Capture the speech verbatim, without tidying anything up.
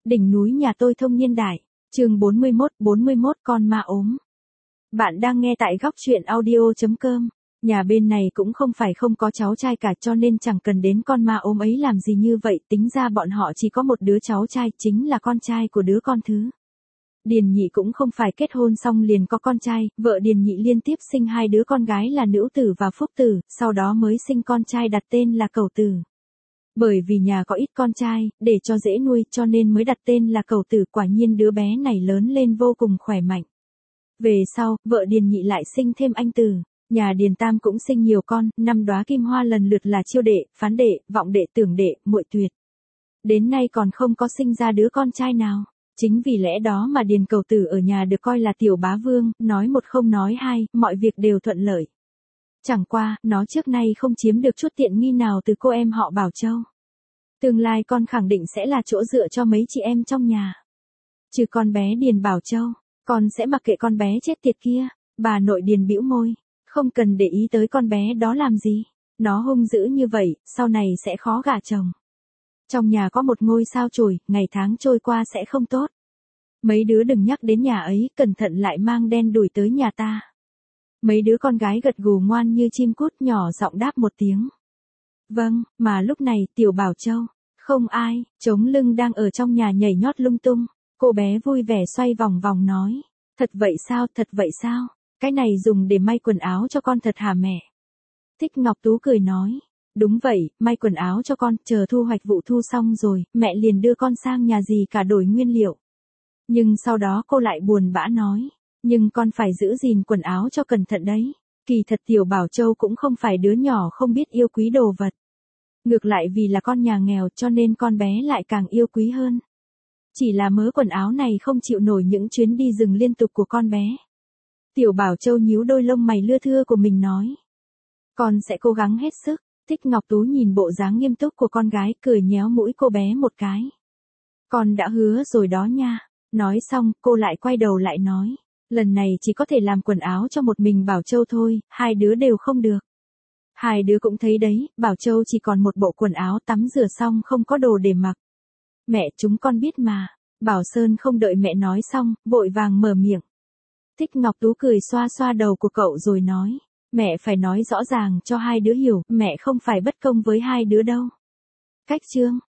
Đỉnh núi nhà tôi thông niên đại, chương bốn mươi mốt, bốn mươi mốt con ma ốm. Bạn đang nghe tại góc truyện audio chấm com. Nhà bên này cũng không phải không có cháu trai cả cho nên chẳng cần đến con ma ốm ấy làm gì như vậy, tính ra bọn họ chỉ có một đứa cháu trai, chính là con trai của đứa con thứ. Điền Nhị cũng không phải kết hôn xong liền có con trai, vợ Điền Nhị liên tiếp sinh hai đứa con gái là Nữu Tử và Phúc Tử, sau đó mới sinh con trai đặt tên là Cẩu Tử. Bởi vì nhà có ít con trai, để cho dễ nuôi cho nên mới đặt tên là Cẩu Tử, quả nhiên đứa bé này lớn lên vô cùng khỏe mạnh. Về sau, vợ Điền Nhị lại sinh thêm anh Tử, nhà Điền Tam cũng sinh nhiều con, năm đóa kim hoa lần lượt là Chiêu Đệ, Phán Đệ, Vọng Đệ, Tưởng Đệ, Muội Tuyệt. Đến nay còn không có sinh ra đứa con trai nào. Chính vì lẽ đó mà Điền Cẩu Tử ở nhà được coi là tiểu bá vương, nói một không nói hai, mọi việc đều thuận lợi. Chẳng qua, nó trước nay không chiếm được chút tiện nghi nào từ cô em họ Bảo Châu. Tương lai con khẳng định sẽ là chỗ dựa cho mấy chị em trong nhà. Trừ con bé Điền Bảo Châu, con sẽ mặc kệ con bé chết tiệt kia. Bà nội Điền bĩu môi, không cần để ý tới con bé đó làm gì. Nó hung dữ như vậy, sau này sẽ khó gả chồng. Trong nhà có một ngôi sao chổi, ngày tháng trôi qua sẽ không tốt. Mấy đứa đừng nhắc đến nhà ấy, cẩn thận lại mang đen đuổi tới nhà ta. Mấy đứa con gái gật gù ngoan như chim cút, nhỏ giọng đáp một tiếng. Vâng, mà lúc này tiểu Bảo Châu, không ai, chống lưng đang ở trong nhà nhảy nhót lung tung. Cô bé vui vẻ xoay vòng vòng nói. Thật vậy sao, thật vậy sao? Cái này dùng để may quần áo cho con thật hả mẹ? Thích Ngọc Tú cười nói. Đúng vậy, may quần áo cho con, chờ thu hoạch vụ thu xong rồi, mẹ liền đưa con sang nhà dì cả đổi nguyên liệu. Nhưng sau đó cô lại buồn bã nói, nhưng con phải giữ gìn quần áo cho cẩn thận đấy. Kỳ thật tiểu Bảo Châu cũng không phải đứa nhỏ không biết yêu quý đồ vật. Ngược lại vì là con nhà nghèo cho nên con bé lại càng yêu quý hơn. Chỉ là mớ quần áo này không chịu nổi những chuyến đi rừng liên tục của con bé. Tiểu Bảo Châu nhíu đôi lông mày lưa thưa của mình nói. Con sẽ cố gắng hết sức. Thích Ngọc Tú nhìn bộ dáng nghiêm túc của con gái, cười nhéo mũi cô bé một cái. Con đã hứa rồi đó nha. Nói xong, cô lại quay đầu lại nói. Lần này chỉ có thể làm quần áo cho một mình Bảo Châu thôi, hai đứa đều không được. Hai đứa cũng thấy đấy, Bảo Châu chỉ còn một bộ quần áo tắm rửa xong không có đồ để mặc. Mẹ chúng con biết mà. Bảo Sơn không đợi mẹ nói xong, vội vàng mở miệng. Thích Ngọc Tú cười xoa xoa đầu của cậu rồi nói. Mẹ phải nói rõ ràng cho hai đứa hiểu, mẹ không phải bất công với hai đứa đâu. Cách chương,